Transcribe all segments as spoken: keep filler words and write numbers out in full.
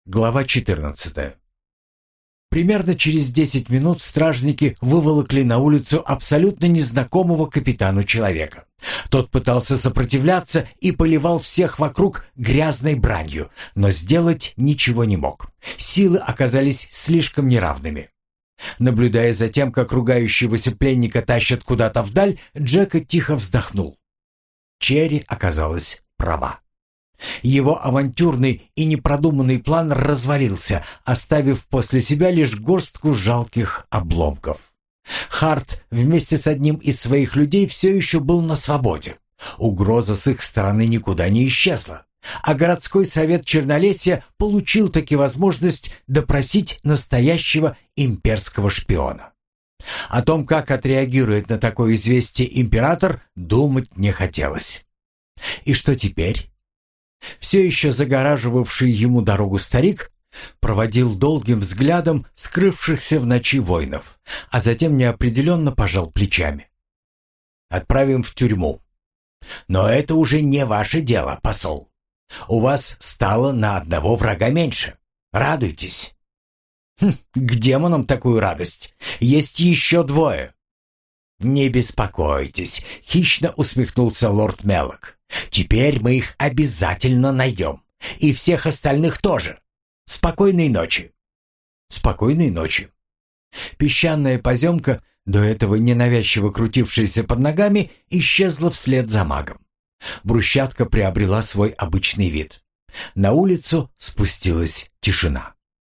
Глава четырнадцатая. Примерно через десять минут стражники выволокли на улицу абсолютно незнакомого капитану человека. Тот пытался сопротивляться и поливал всех вокруг грязной бранью, но сделать ничего не мог. Силы оказались слишком неравными. Наблюдая за тем, как ругающегося пленника тащат куда-то вдаль, Джека тихо вздохнул. Черри оказалась права. Его авантюрный и непродуманный план развалился, оставив после себя лишь горстку жалких обломков. Харт вместе с одним из своих людей все еще был на свободе. Угроза с их стороны никуда не исчезла, а городской совет Чернолесья получил таки возможность допросить настоящего имперского шпиона. О том, как отреагирует на такое известие император, думать не хотелось. И что теперь? Все еще загораживавший ему дорогу старик проводил долгим взглядом скрывшихся в ночи воинов, а затем неопределенно пожал плечами. «Отправим в тюрьму. Но это уже не ваше дело, посол. У вас стало на одного врага меньше. Радуйтесь». «Хм, к демонам такую радость. Есть еще двое». «Не беспокойтесь», — хищно усмехнулся лорд Мелок. «Теперь мы их обязательно найдем. И всех остальных тоже. Спокойной ночи». «Спокойной ночи». Песчаная поземка, до этого ненавязчиво крутившаяся под ногами, исчезла вслед за магом. Брусчатка приобрела свой обычный вид. На улицу спустилась тишина.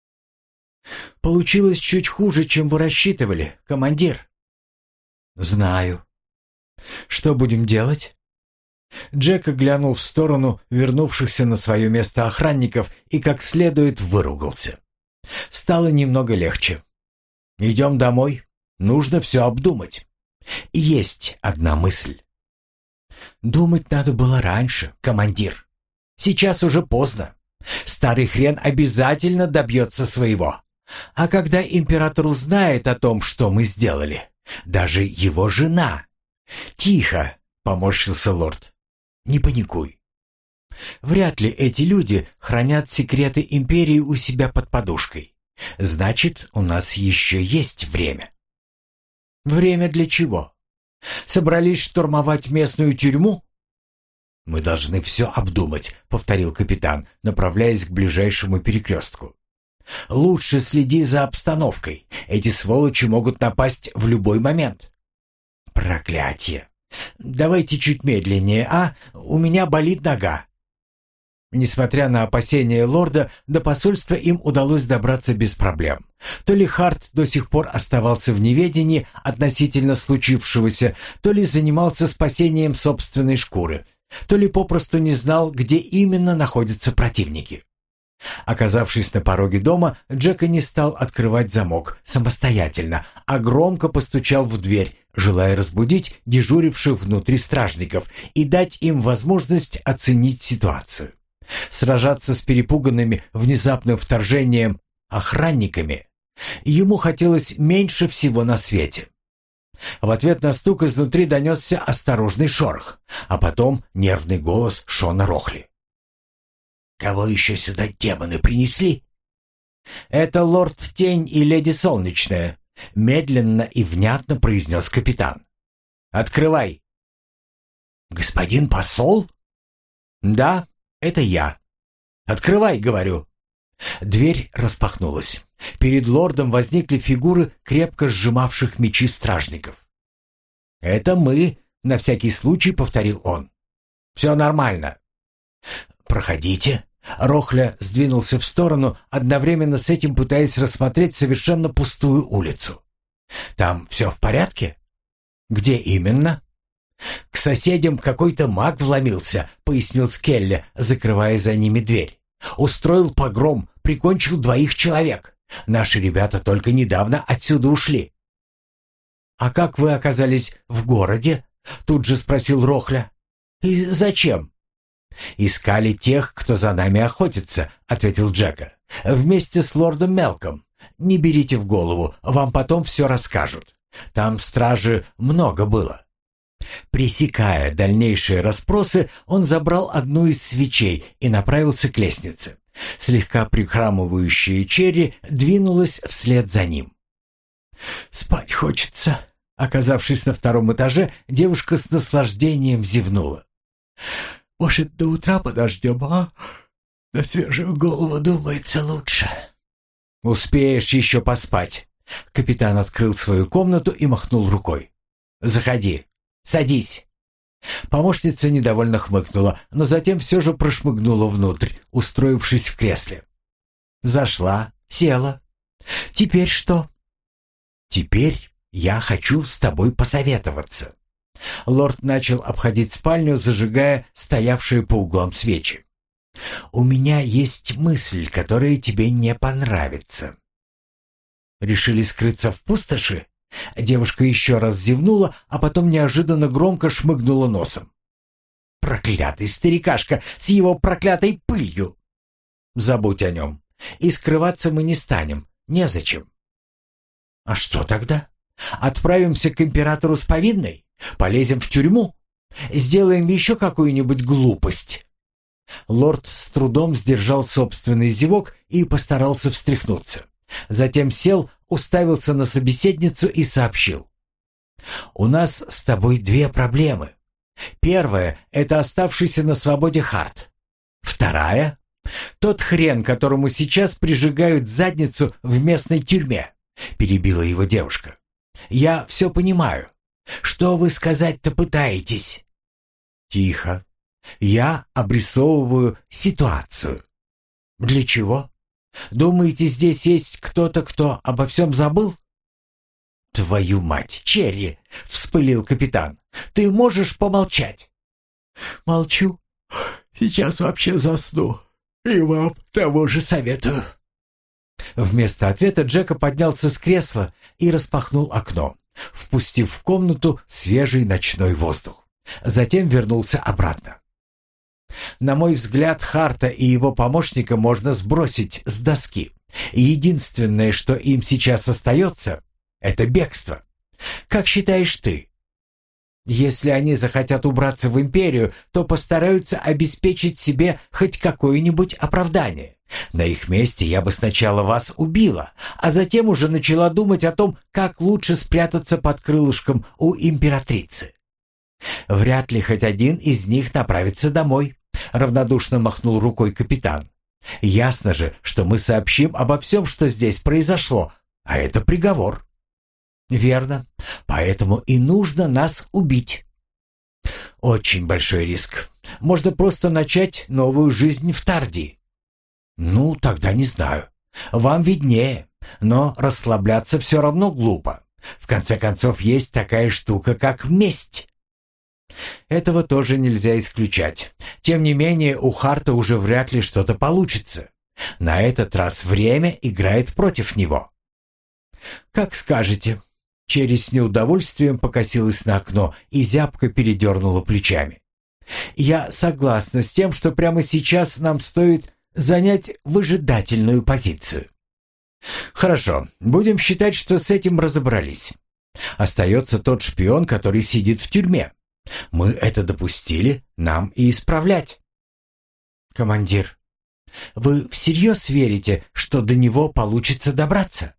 «Получилось чуть хуже, чем вы рассчитывали, командир». «Знаю. Что будем делать?» Джек глянул в сторону вернувшихся на свое место охранников и как следует выругался. Стало немного легче. «Идем домой. Нужно все обдумать. Есть одна мысль». «Думать надо было раньше, командир. Сейчас уже поздно. Старый хрен обязательно добьется своего. А когда император узнает о том, что мы сделали, даже его жена...» «Тихо!» — поморщился лорд. «Не паникуй. Вряд ли эти люди хранят секреты империи у себя под подушкой. Значит, у нас еще есть время». «Время для чего? Собрались штурмовать местную тюрьму?» «Мы должны все обдумать», — повторил капитан, направляясь к ближайшему перекрестку. «Лучше следи за обстановкой. Эти сволочи могут напасть в любой момент». «Проклятие! Давайте чуть медленнее, а? У меня болит нога». Несмотря на опасения лорда, до посольства им удалось добраться без проблем. То ли Харт до сих пор оставался в неведении относительно случившегося, то ли занимался спасением собственной шкуры, то ли попросту не знал, где именно находятся противники. Оказавшись на пороге дома, Джека не стал открывать замок самостоятельно, а громко постучал в дверь, желая разбудить дежуривших внутри стражников и дать им возможность оценить ситуацию. Сражаться с перепуганными внезапным вторжением охранниками ему хотелось меньше всего на свете. В ответ на стук изнутри донесся осторожный шорох, а потом нервный голос Шона Рохли. «Кого еще сюда демоны принесли?» «Это лорд Тень и леди Солнечная», — медленно и внятно произнес капитан. «Открывай». «Господин посол?» «Да, это я. Открывай, говорю». Дверь распахнулась. Перед лордом возникли фигуры крепко сжимавших мечи стражников. «Это мы», — на всякий случай повторил он. «Все нормально». «Проходите». Рохля сдвинулся в сторону, одновременно с этим пытаясь рассмотреть совершенно пустую улицу. «Там все в порядке?» «Где именно?» «К соседям какой-то маг вломился», — пояснил Скелли, закрывая за ними дверь. «Устроил погром, прикончил двоих человек. Наши ребята только недавно отсюда ушли». «А как вы оказались в городе?» — тут же спросил Рохля. «И зачем?» «Искали тех, кто за нами охотится», — ответил Джека. «Вместе с лордом Мелком. Не берите в голову, вам потом все расскажут. Там стражи много было». Пресекая дальнейшие расспросы, он забрал одну из свечей и направился к лестнице. Слегка прихрамывающая Черри двинулась вслед за ним. «Спать хочется». Оказавшись на втором этаже, девушка с наслаждением зевнула. «Может, до утра подождем, а? На свежую голову думается лучше». «Успеешь еще поспать». Капитан открыл свою комнату и махнул рукой. «Заходи, садись». Помощница недовольно хмыкнула, но затем все же прошмыгнула внутрь, устроившись в кресле. Зашла, села. «Теперь что?» «Теперь я хочу с тобой посоветоваться». Лорд начал обходить спальню, зажигая стоявшие по углам свечи. «У меня есть мысль, которая тебе не понравится». «Решили скрыться в пустоши?» Девушка еще раз зевнула, а потом неожиданно громко шмыгнула носом. «Проклятый старикашка с его проклятой пылью!» «Забудь о нем. И скрываться мы не станем. Незачем». «А что тогда? Отправимся к императору с повинной? Полезем в тюрьму? Сделаем еще какую-нибудь глупость?» Лорд с трудом сдержал собственный зевок и постарался встряхнуться. Затем сел, уставился на собеседницу и сообщил. «У нас с тобой две проблемы. Первая — это оставшийся на свободе Харт. Вторая — тот хрен, которому сейчас прижигают задницу в местной тюрьме», — перебила его девушка. «Я все понимаю. Что вы сказать-то пытаетесь?» «Тихо. Я обрисовываю ситуацию». «Для чего? Думаете, здесь есть кто-то, кто обо всем забыл?» «Твою мать, Черри!» — вспылил капитан. «Ты можешь помолчать?» «Молчу. Сейчас вообще засну. И вам того же советую». Вместо ответа Джека поднялся с кресла и распахнул окно, впустив в комнату свежий ночной воздух. Затем вернулся обратно. «На мой взгляд, Харта и его помощника можно сбросить с доски. И единственное, что им сейчас остается, это бегство. Как считаешь ты?» «Если они захотят убраться в империю, то постараются обеспечить себе хоть какое-нибудь оправдание. На их месте я бы сначала вас убила, а затем уже начала думать о том, как лучше спрятаться под крылышком у императрицы». «Вряд ли хоть один из них направится домой», — равнодушно махнул рукой капитан. «Ясно же, что мы сообщим обо всем, что здесь произошло, а это приговор». «Верно. Поэтому и нужно нас убить». «Очень большой риск. Можно просто начать новую жизнь в Тардии». «Ну, тогда не знаю. Вам виднее. Но расслабляться все равно глупо. В конце концов, есть такая штука, как месть». «Этого тоже нельзя исключать. Тем не менее, у Харта уже вряд ли что-то получится. На этот раз время играет против него». «Как скажете». Черри с неудовольствием покосилась на окно и зябко передернула плечами. «Я согласна с тем, что прямо сейчас нам стоит занять выжидательную позицию». «Хорошо, будем считать, что с этим разобрались. Остается тот шпион, который сидит в тюрьме. Мы это допустили, нам и исправлять». «Командир, вы всерьез верите, что до него получится добраться?»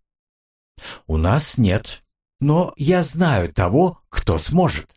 «У нас нет. Но я знаю того, кто сможет».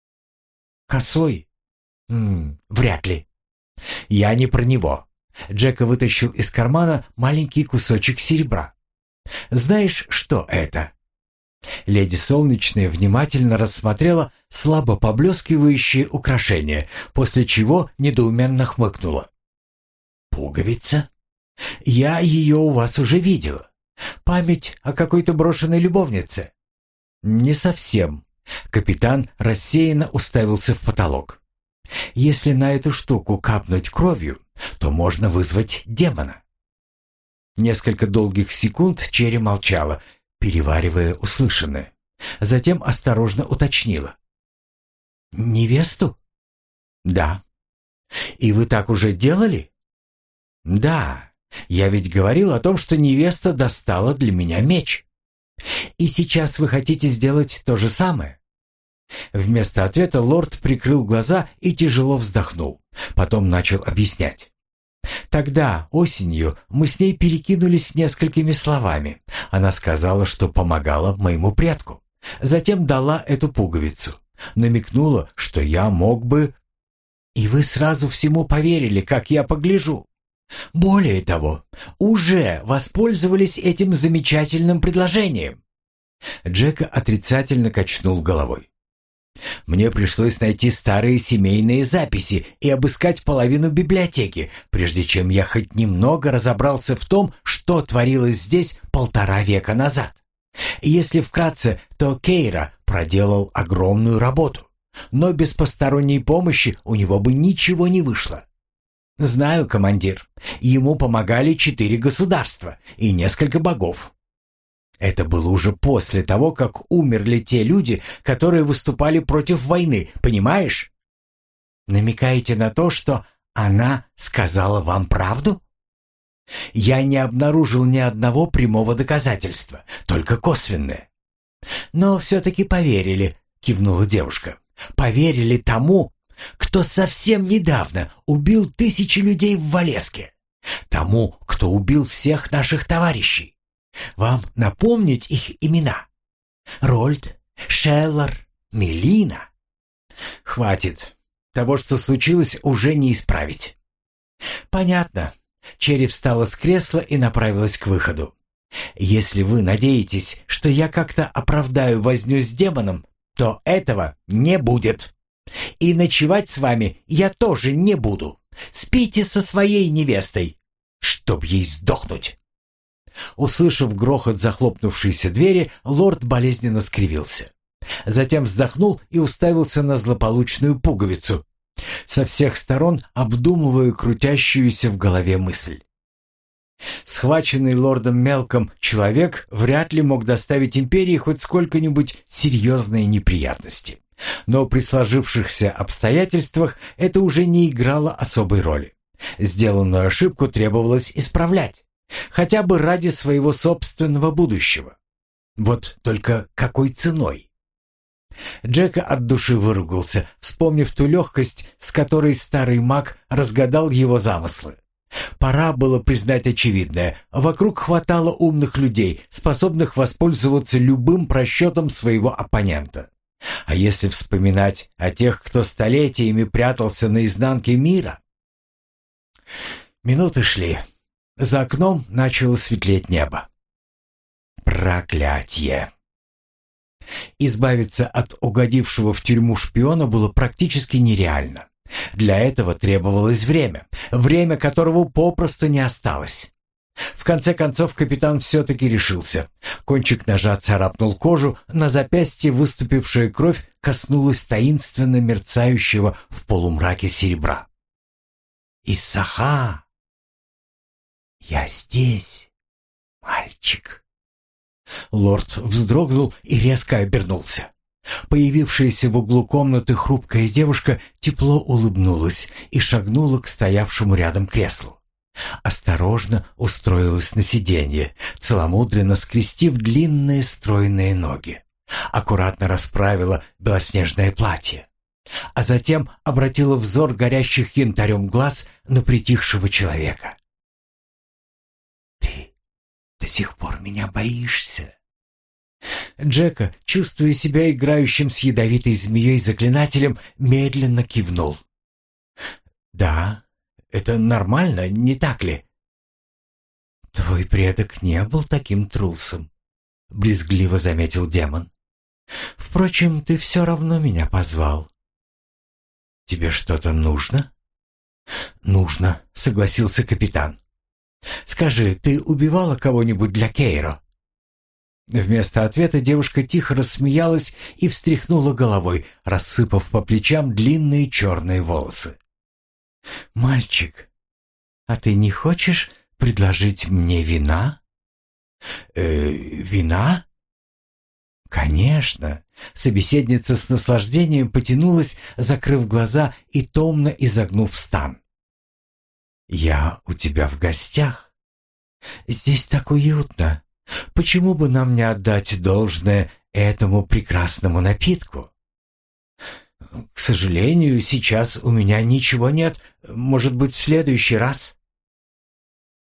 «Косой? М-м, вряд ли». «Я не про него». Джека вытащил из кармана маленький кусочек серебра. «Знаешь, что это?» Леди Солнечная внимательно рассмотрела слабо поблескивающее украшение, после чего недоуменно хмыкнула. «Пуговица? Я ее у вас уже видела. Память о какой-то брошенной любовнице?» «Не совсем». Капитан рассеянно уставился в потолок. «Если на эту штуку капнуть кровью, то можно вызвать демона». Несколько долгих секунд Черри молчала, переваривая услышанное. Затем осторожно уточнила. «Невесту?» «Да». «И вы так уже делали?» «Да. Я ведь говорил о том, что невеста достала для меня меч». «И сейчас вы хотите сделать то же самое?» Вместо ответа лорд прикрыл глаза и тяжело вздохнул. Потом начал объяснять. Тогда, осенью, мы с ней перекинулись несколькими словами. Она сказала, что помогала моему предку. Затем дала эту пуговицу. Намекнула, что я мог бы... И вы сразу всему поверили, как я погляжу. Более того, уже воспользовались этим замечательным предложением. Джека отрицательно качнул головой. Мне пришлось найти старые семейные записи и обыскать половину библиотеки, прежде чем я хоть немного разобрался в том, что творилось здесь полтора века назад. Если вкратце, то Кейра проделал огромную работу, но без посторонней помощи у него бы ничего не вышло. Знаю, командир, ему помогали четыре государства и несколько богов. Это было уже после того, как умерли те люди, которые выступали против войны, понимаешь? Намекаете на то, что она сказала вам правду? Я не обнаружил ни одного прямого доказательства, только косвенное. Но все-таки поверили, кивнула девушка. Поверили тому, кто совсем недавно убил тысячи людей в Валеске. Тому, кто убил всех наших товарищей. Вам напомнить их имена? Рольд, Шеллар, Мелина? Хватит. Того, что случилось, уже не исправить. Понятно. Черри встала с кресла и направилась к выходу. Если вы надеетесь, что я как-то оправдаю возню с демоном, то этого не будет. И ночевать с вами я тоже не буду. Спите со своей невестой, чтоб ей сдохнуть. Услышав грохот захлопнувшейся двери, лорд болезненно скривился. Затем вздохнул и уставился на злополучную пуговицу, со всех сторон обдумывая крутящуюся в голове мысль. Схваченный лордом Мелком человек вряд ли мог доставить империи хоть сколько-нибудь серьезные неприятности. Но при сложившихся обстоятельствах это уже не играло особой роли. Сделанную ошибку требовалось исправлять. Хотя бы ради своего собственного будущего. Вот только какой ценой? Джека от души выругался, вспомнив ту легкость, с которой старый маг разгадал его замыслы. Пора было признать очевидное. Вокруг хватало умных людей, способных воспользоваться любым просчетом своего оппонента. А если вспоминать о тех, кто столетиями прятался на изнанке мира? Минуты шли. За окном начало светлеть небо. Проклятье! Избавиться от угодившего в тюрьму шпиона было практически нереально. Для этого требовалось время, время которого попросту не осталось. В конце концов капитан все-таки решился. Кончик ножа царапнул кожу, на запястье выступившая кровь коснулась таинственно мерцающего в полумраке серебра. «Иссаха! Я здесь, мальчик!» Лорд вздрогнул и резко обернулся. Появившаяся в углу комнаты хрупкая девушка тепло улыбнулась и шагнула к стоявшему рядом креслу. Осторожно устроилась на сиденье, целомудренно скрестив длинные стройные ноги. Аккуратно расправила белоснежное платье, а затем обратила взор горящих янтарем глаз на притихшего человека. «Ты до сих пор меня боишься?» Джека, чувствуя себя играющим с ядовитой змеей-заклинателем, медленно кивнул. «Да, это нормально, не так ли?» «Твой предок не был таким трусом», — брезгливо заметил демон. «Впрочем, ты все равно меня позвал». «Тебе что-то нужно?» «Нужно», — согласился капитан. «Скажи, ты убивала кого-нибудь для Кейро?» Вместо ответа девушка тихо рассмеялась и встряхнула головой, рассыпав по плечам длинные черные волосы. «Мальчик, а ты не хочешь предложить мне вина?» «Э, вина?» «Конечно!» Собеседница с наслаждением потянулась, закрыв глаза и томно изогнув стан. «Я у тебя в гостях. Здесь так уютно. Почему бы нам не отдать должное этому прекрасному напитку?» «К сожалению, сейчас у меня ничего нет. Может быть, в следующий раз?»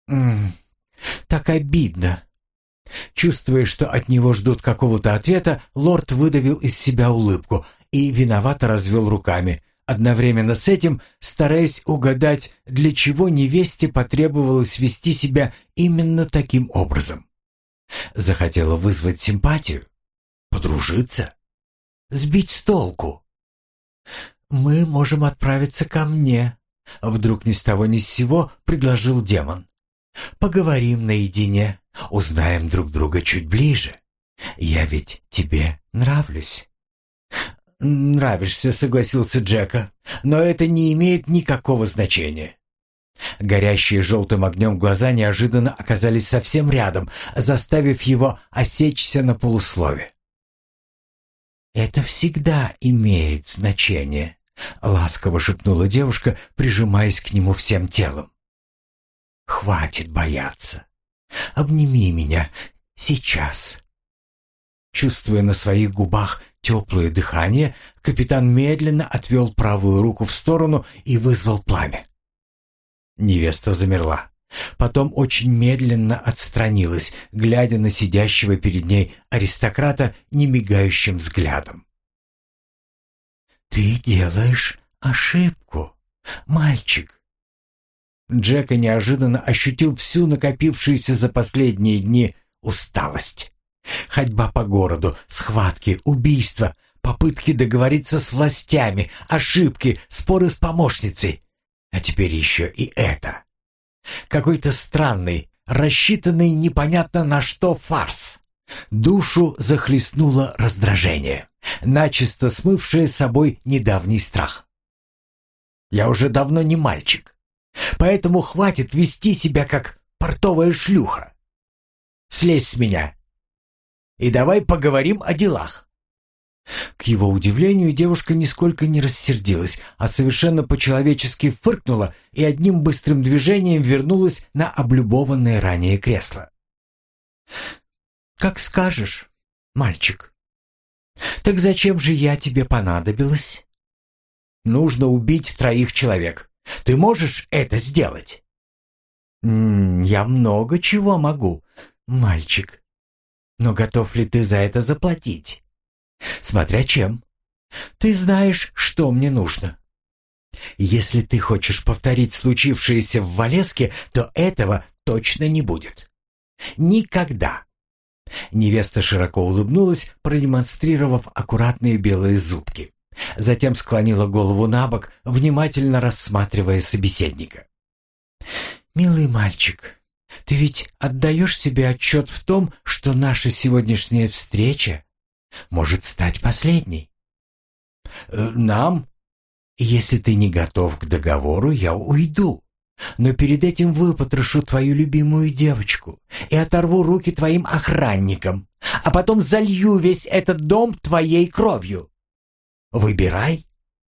М, так обидно». Чувствуя, что от него ждут какого-то ответа, лорд выдавил из себя улыбку и виновато развел руками, одновременно с этим стараясь угадать, для чего невесте потребовалось вести себя именно таким образом. Захотела вызвать симпатию? Подружиться? Сбить с толку? «Мы можем отправиться ко мне», — вдруг ни с того ни с сего предложил демон. «Поговорим наедине, узнаем друг друга чуть ближе. Я ведь тебе нравлюсь». «Нравишься», — согласился Джека, — «но это не имеет никакого значения». Горящие желтым огнем глаза неожиданно оказались совсем рядом, заставив его осечься на полуслове. «Это всегда имеет значение», — ласково шепнула девушка, прижимаясь к нему всем телом. «Хватит бояться. Обними меня сейчас». Чувствуя на своих губах теплое дыхание, капитан медленно отвел правую руку в сторону и вызвал пламя. Невеста замерла. Потом очень медленно отстранилась, глядя на сидящего перед ней аристократа немигающим взглядом. «Ты делаешь ошибку, мальчик». Джека неожиданно ощутил всю накопившуюся за последние дни усталость. Ходьба по городу, схватки, убийства, попытки договориться с властями, ошибки, споры с помощницей. А теперь еще и это. Какой-то странный, рассчитанный непонятно на что фарс. Душу захлестнуло раздражение, начисто смывшее с собой недавний страх. «Я уже давно не мальчик, поэтому хватит вести себя как портовая шлюха. Слезь с меня и давай поговорим о делах». К его удивлению, девушка нисколько не рассердилась, а совершенно по-человечески фыркнула и одним быстрым движением вернулась на облюбованное ранее кресло. «Как скажешь, мальчик. Так зачем же я тебе понадобилась?» «Нужно убить троих человек. Ты можешь это сделать?» М -м, «Я много чего могу, мальчик. Но готов ли ты за это заплатить?» «Смотря чем. Ты знаешь, что мне нужно. Если ты хочешь повторить случившееся в Валеске, то этого точно не будет. Никогда». Невеста широко улыбнулась, продемонстрировав аккуратные белые зубки. Затем склонила голову набок, внимательно рассматривая собеседника. «Милый мальчик, ты ведь отдаешь себе отчет в том, что наша сегодняшняя встреча может стать последней?» э, «Нам? Если ты не готов к договору, я уйду. Но перед этим выпотрошу твою любимую девочку и оторву руки твоим охранникам, а потом залью весь этот дом твоей кровью. Выбирай».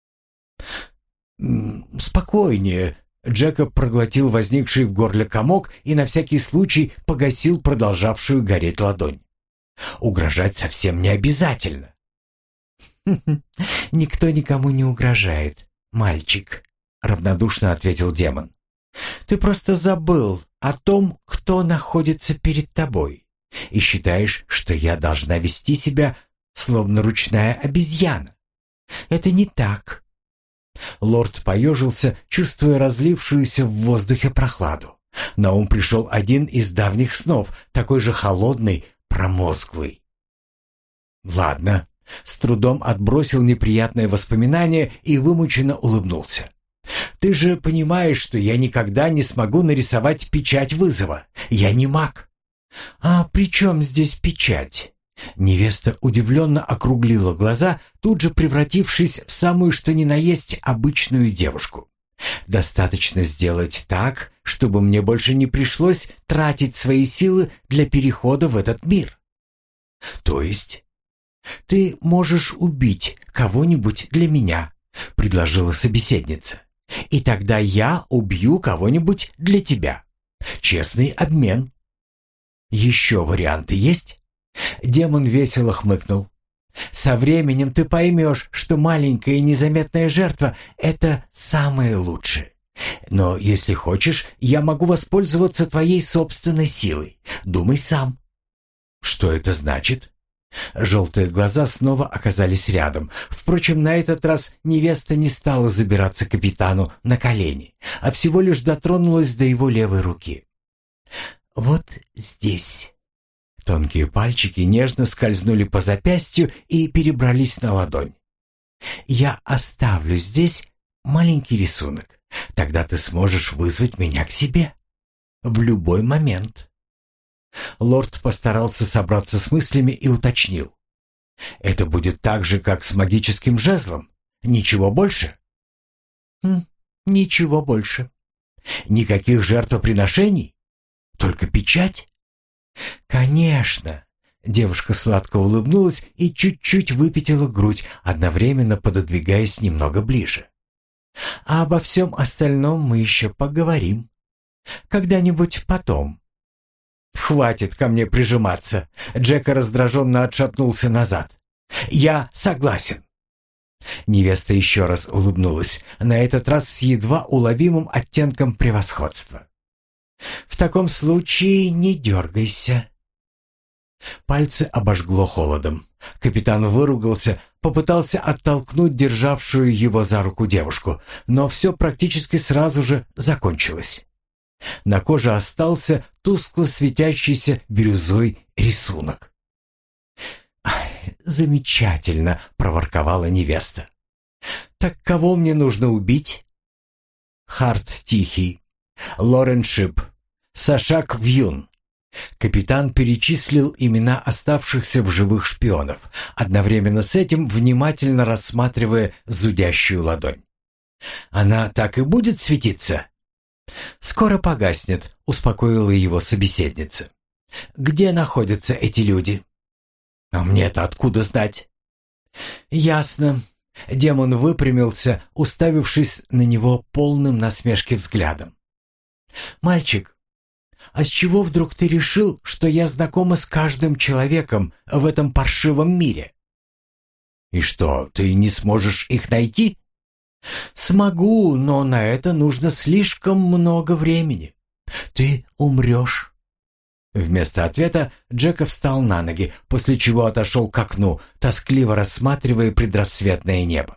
«Спокойнее». Джекоб проглотил возникший в горле комок и на всякий случай погасил продолжавшую гореть ладонь. Угрожать совсем не обязательно. «Никто никому не угрожает, мальчик», — равнодушно ответил демон. «Ты просто забыл о том, кто находится перед тобой, и считаешь, что я должна вести себя, словно ручная обезьяна. Это не так». Лорд поежился, чувствуя разлившуюся в воздухе прохладу. На ум пришел один из давних снов, такой же холодный, промозглый. «Ладно», — с трудом отбросил неприятное воспоминание и вымученно улыбнулся. «Ты же понимаешь, что я никогда не смогу нарисовать печать вызова. Я не маг». «А при чем здесь печать?» Невеста удивленно округлила глаза, тут же превратившись в самую что ни на есть обычную девушку. «Достаточно сделать так, чтобы мне больше не пришлось тратить свои силы для перехода в этот мир». «То есть ты можешь убить кого-нибудь для меня», — предложила собеседница. «И тогда я убью кого-нибудь для тебя. Честный обмен. Еще варианты есть?» Демон весело хмыкнул. «Со временем ты поймешь, что маленькая незаметная жертва — это самое лучшее. Но если хочешь, я могу воспользоваться твоей собственной силой. Думай сам». «Что это значит?» Желтые глаза снова оказались рядом. Впрочем, на этот раз невеста не стала забираться капитану на колени, а всего лишь дотронулась до его левой руки. «Вот здесь». Тонкие пальчики нежно скользнули по запястью и перебрались на ладонь. «Я оставлю здесь маленький рисунок. Тогда ты сможешь вызвать меня к себе. В любой момент». Лорд постарался собраться с мыслями и уточнил. «Это будет так же, как с магическим жезлом? Ничего больше?» «Хм, ничего больше. Никаких жертвоприношений? Только печать?» «Конечно!» Девушка сладко улыбнулась и чуть-чуть выпятила грудь, одновременно пододвигаясь немного ближе. «А обо всем остальном мы еще поговорим. Когда-нибудь потом». «Хватит ко мне прижиматься!» Джека раздраженно отшатнулся назад. «Я согласен». Невеста еще раз улыбнулась, на этот раз с едва уловимым оттенком превосходства. «В таком случае не дергайся». Пальцы обожгло холодом. Капитан выругался, попытался оттолкнуть державшую его за руку девушку, но все практически сразу же закончилось. На коже остался тускло светящийся бирюзой рисунок. «Замечательно!» — проворковала невеста. «Так кого мне нужно убить?» «Харт Тихий, Лорен Шип, Сашак Вьюн». Капитан перечислил имена оставшихся в живых шпионов, одновременно с этим внимательно рассматривая зудящую ладонь. «Она так и будет светиться?» «Скоро погаснет», — успокоила его собеседница. «Где находятся эти люди?» «А мне-то откуда знать?» «Ясно». Демон выпрямился, уставившись на него полным насмешки взглядом. «Мальчик, а с чего вдруг ты решил, что я знакома с каждым человеком в этом паршивом мире?» «И что, ты не сможешь их найти?» «Смогу, но на это нужно слишком много времени. Ты умрешь». Вместо ответа Джека встал на ноги, после чего отошел к окну, тоскливо рассматривая предрассветное небо.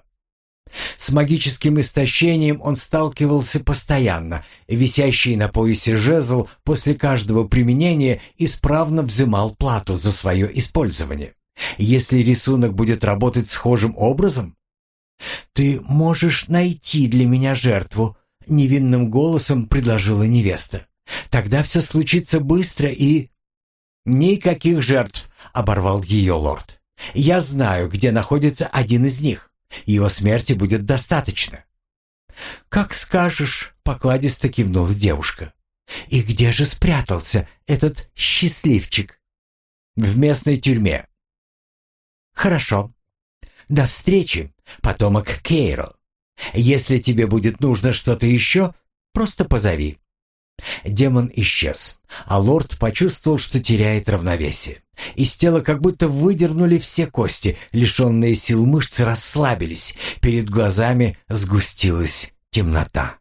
С магическим истощением он сталкивался постоянно. Висящий на поясе жезл после каждого применения исправно взимал плату за свое использование. Если рисунок будет работать схожим образом... «Ты можешь найти для меня жертву», — невинным голосом предложила невеста. «Тогда все случится быстро и...» «Никаких жертв», — оборвал ее лорд. «Я знаю, где находится один из них. Его смерти будет достаточно». «Как скажешь», — покладисто кивнула девушка. «И где же спрятался этот счастливчик?» «В местной тюрьме». «Хорошо. До встречи, потомок Кейро. Если тебе будет нужно что-то еще, просто позови». Демон исчез, а лорд почувствовал, что теряет равновесие. Из тела как будто выдернули все кости, лишенные сил мышцы расслабились, перед глазами сгустилась темнота.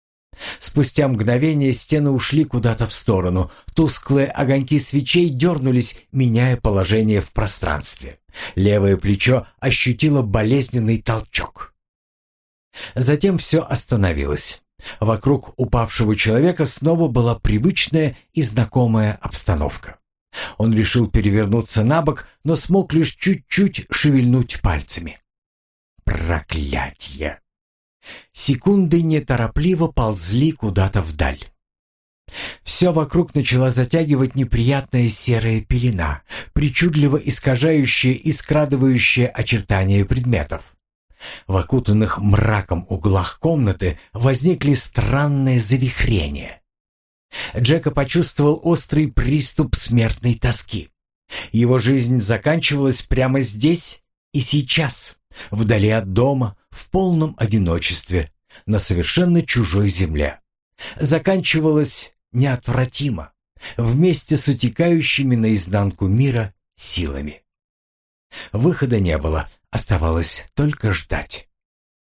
Спустя мгновение стены ушли куда-то в сторону, тусклые огоньки свечей дернулись, меняя положение в пространстве. Левое плечо ощутило болезненный толчок. Затем все остановилось. Вокруг упавшего человека снова была привычная и знакомая обстановка. Он решил перевернуться на бок, но смог лишь чуть-чуть шевельнуть пальцами. Проклятье! Секунды неторопливо ползли куда-то вдаль. Все вокруг начала затягивать неприятная серая пелена, причудливо искажающая и скрадывающая очертания предметов. В окутанных мраком углах комнаты возникли странные завихрения. Джека почувствовал острый приступ смертной тоски. Его жизнь заканчивалась прямо здесь и сейчас, вдали от дома, в полном одиночестве, на совершенно чужой земле. Заканчивалась неотвратимо, вместе с утекающими наизнанку мира силами. Выхода не было, оставалось только ждать.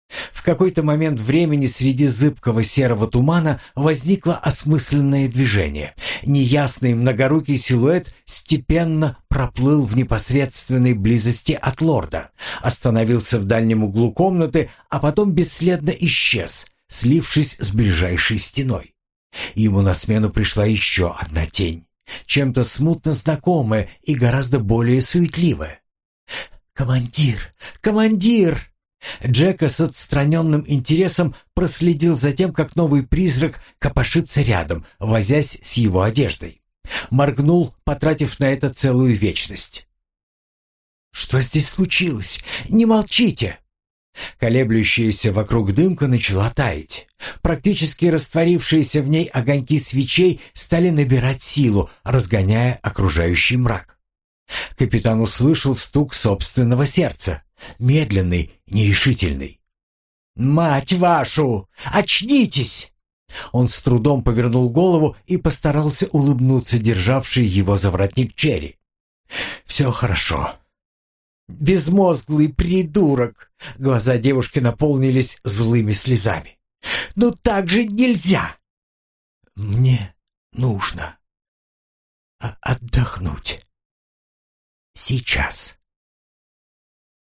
В какой-то момент времени среди зыбкого серого тумана возникло осмысленное движение. Неясный многорукий силуэт степенно проплыл в непосредственной близости от лорда, остановился в дальнем углу комнаты, а потом бесследно исчез, слившись с ближайшей стеной. Ему на смену пришла еще одна тень, чем-то смутно знакомая и гораздо более суетливая. «Командир! Командир!» Джека с отстраненным интересом проследил за тем, как новый призрак копошится рядом, возясь с его одеждой. Моргнул, потратив на это целую вечность. «Что здесь случилось? Не молчите!» Колеблющаяся вокруг дымка начала таять. Практически растворившиеся в ней огоньки свечей стали набирать силу, разгоняя окружающий мрак. Капитан услышал стук собственного сердца, медленный, нерешительный. «Мать вашу! Очнитесь!» Он с трудом повернул голову и постарался улыбнуться державший его за воротник Черри. «Все хорошо». «Безмозглый придурок!» Глаза девушки наполнились злыми слезами. «Ну так же нельзя!» «Мне нужно отдохнуть. Сейчас».